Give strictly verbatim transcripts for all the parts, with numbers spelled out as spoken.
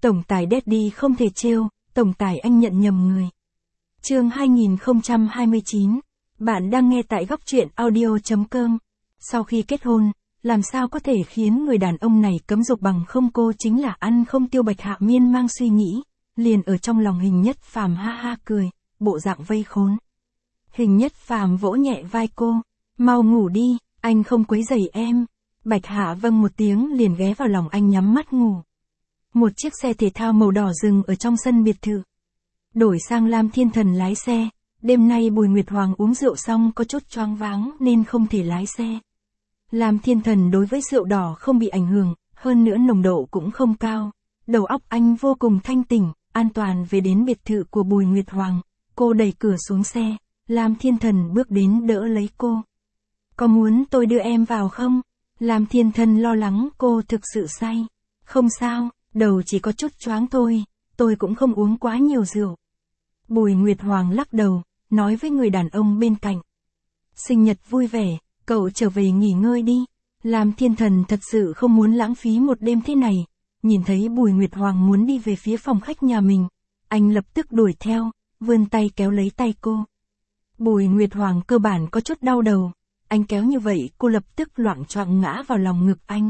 Tổng tài Daddy không thể trêu, tổng tài anh nhận nhầm người. Chương hai nghìn không trăm hai mươi chín. Bạn đang nghe tại góc truyện audio chấm com. Sau khi kết hôn, làm sao có thể khiến người đàn ông này cấm dục bằng không? Cô chính là ăn không tiêu. Bạch Hạ miên mang suy nghĩ, liền ở trong lòng Hình Nhất Phàm ha ha cười, bộ dạng vây khốn. Hình Nhất Phàm vỗ nhẹ vai cô, mau ngủ đi, anh không quấy rầy em. Bạch Hạ vâng một tiếng liền ghé vào lòng anh nhắm mắt ngủ. Một chiếc xe thể thao màu đỏ dừng ở trong sân biệt thự. Đổi sang Lam Thiên Thần lái xe, đêm nay Bùi Nguyệt Hoàng uống rượu xong có chút choáng váng nên không thể lái xe. Lam Thiên Thần đối với rượu đỏ không bị ảnh hưởng, hơn nữa nồng độ cũng không cao. Đầu óc anh vô cùng thanh tỉnh, an toàn về đến biệt thự của Bùi Nguyệt Hoàng. Cô đẩy cửa xuống xe, Lam Thiên Thần bước đến đỡ lấy cô. Có muốn tôi đưa em vào không? Lam Thiên Thần lo lắng cô thực sự say. Không sao, đầu chỉ có chút choáng thôi, tôi cũng không uống quá nhiều rượu. Bùi Nguyệt Hoàng lắc đầu, nói với người đàn ông bên cạnh. Sinh nhật vui vẻ, cậu trở về nghỉ ngơi đi. Lam Thiên Thần thật sự không muốn lãng phí một đêm thế này. Nhìn thấy Bùi Nguyệt Hoàng muốn đi về phía phòng khách nhà mình, anh lập tức đuổi theo, vươn tay kéo lấy tay cô. Bùi Nguyệt Hoàng cơ bản có chút đau đầu, anh kéo như vậy cô lập tức loạng choạng ngã vào lòng ngực anh.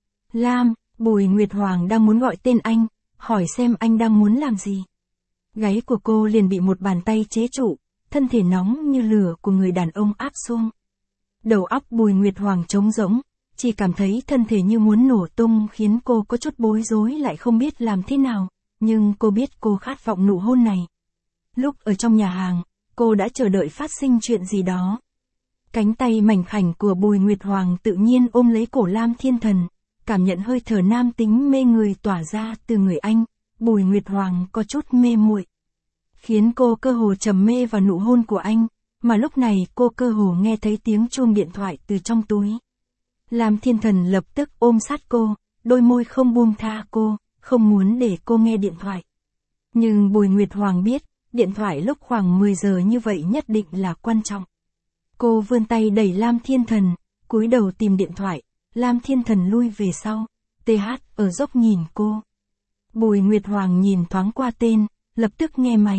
Lam, Bùi Nguyệt Hoàng đang muốn gọi tên anh, hỏi xem anh đang muốn làm gì. Gáy của cô liền bị một bàn tay chế trụ, thân thể nóng như lửa của người đàn ông áp xuống. Đầu óc Bùi Nguyệt Hoàng trống rỗng, chỉ cảm thấy thân thể như muốn nổ tung khiến cô có chút bối rối lại không biết làm thế nào, nhưng cô biết cô khát vọng nụ hôn này. Lúc ở trong nhà hàng, cô đã chờ đợi phát sinh chuyện gì đó. Cánh tay mảnh khảnh của Bùi Nguyệt Hoàng tự nhiên ôm lấy cổ Lam Thiên Thần, cảm nhận hơi thở nam tính mê người tỏa ra từ người anh, Bùi Nguyệt Hoàng có chút mê muội, khiến cô cơ hồ trầm mê vào nụ hôn của anh, mà lúc này cô cơ hồ nghe thấy tiếng chuông điện thoại từ trong túi. Lam Thiên Thần lập tức ôm sát cô, đôi môi không buông tha cô, không muốn để cô nghe điện thoại. Nhưng Bùi Nguyệt Hoàng biết, điện thoại lúc khoảng mười giờ như vậy nhất định là quan trọng. Cô vươn tay đẩy Lam Thiên Thần, cúi đầu tìm điện thoại, Lam Thiên Thần lui về sau, tê hát ở dốc nhìn cô. Bùi Nguyệt Hoàng nhìn thoáng qua tên, lập tức nghe máy.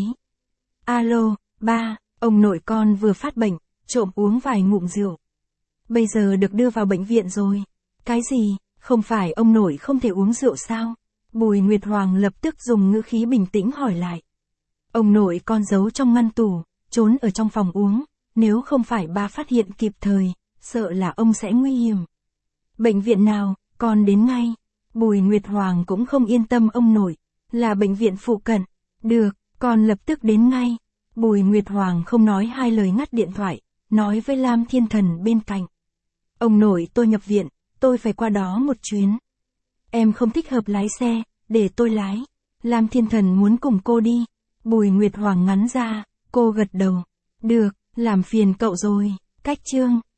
Alo, ba, ông nội con vừa phát bệnh, trộm uống vài ngụm rượu. Bây giờ được đưa vào bệnh viện rồi. Cái gì, không phải ông nội không thể uống rượu sao? Bùi Nguyệt Hoàng lập tức dùng ngữ khí bình tĩnh hỏi lại. Ông nội con giấu trong ngăn tủ, trốn ở trong phòng uống, nếu không phải ba phát hiện kịp thời, sợ là ông sẽ nguy hiểm. Bệnh viện nào, con đến ngay. Bùi Nguyệt Hoàng cũng không yên tâm ông nội, là bệnh viện phụ cận. Được, con lập tức đến ngay. Bùi Nguyệt Hoàng không nói hai lời ngắt điện thoại, nói với Lam Thiên Thần bên cạnh. Ông nội tôi nhập viện, tôi phải qua đó một chuyến. Em không thích hợp lái xe, để tôi lái. Lam Thiên Thần muốn cùng cô đi. Bùi Nguyệt Hoàng ngắn ra, cô gật đầu. Được, làm phiền cậu rồi. Cách chương.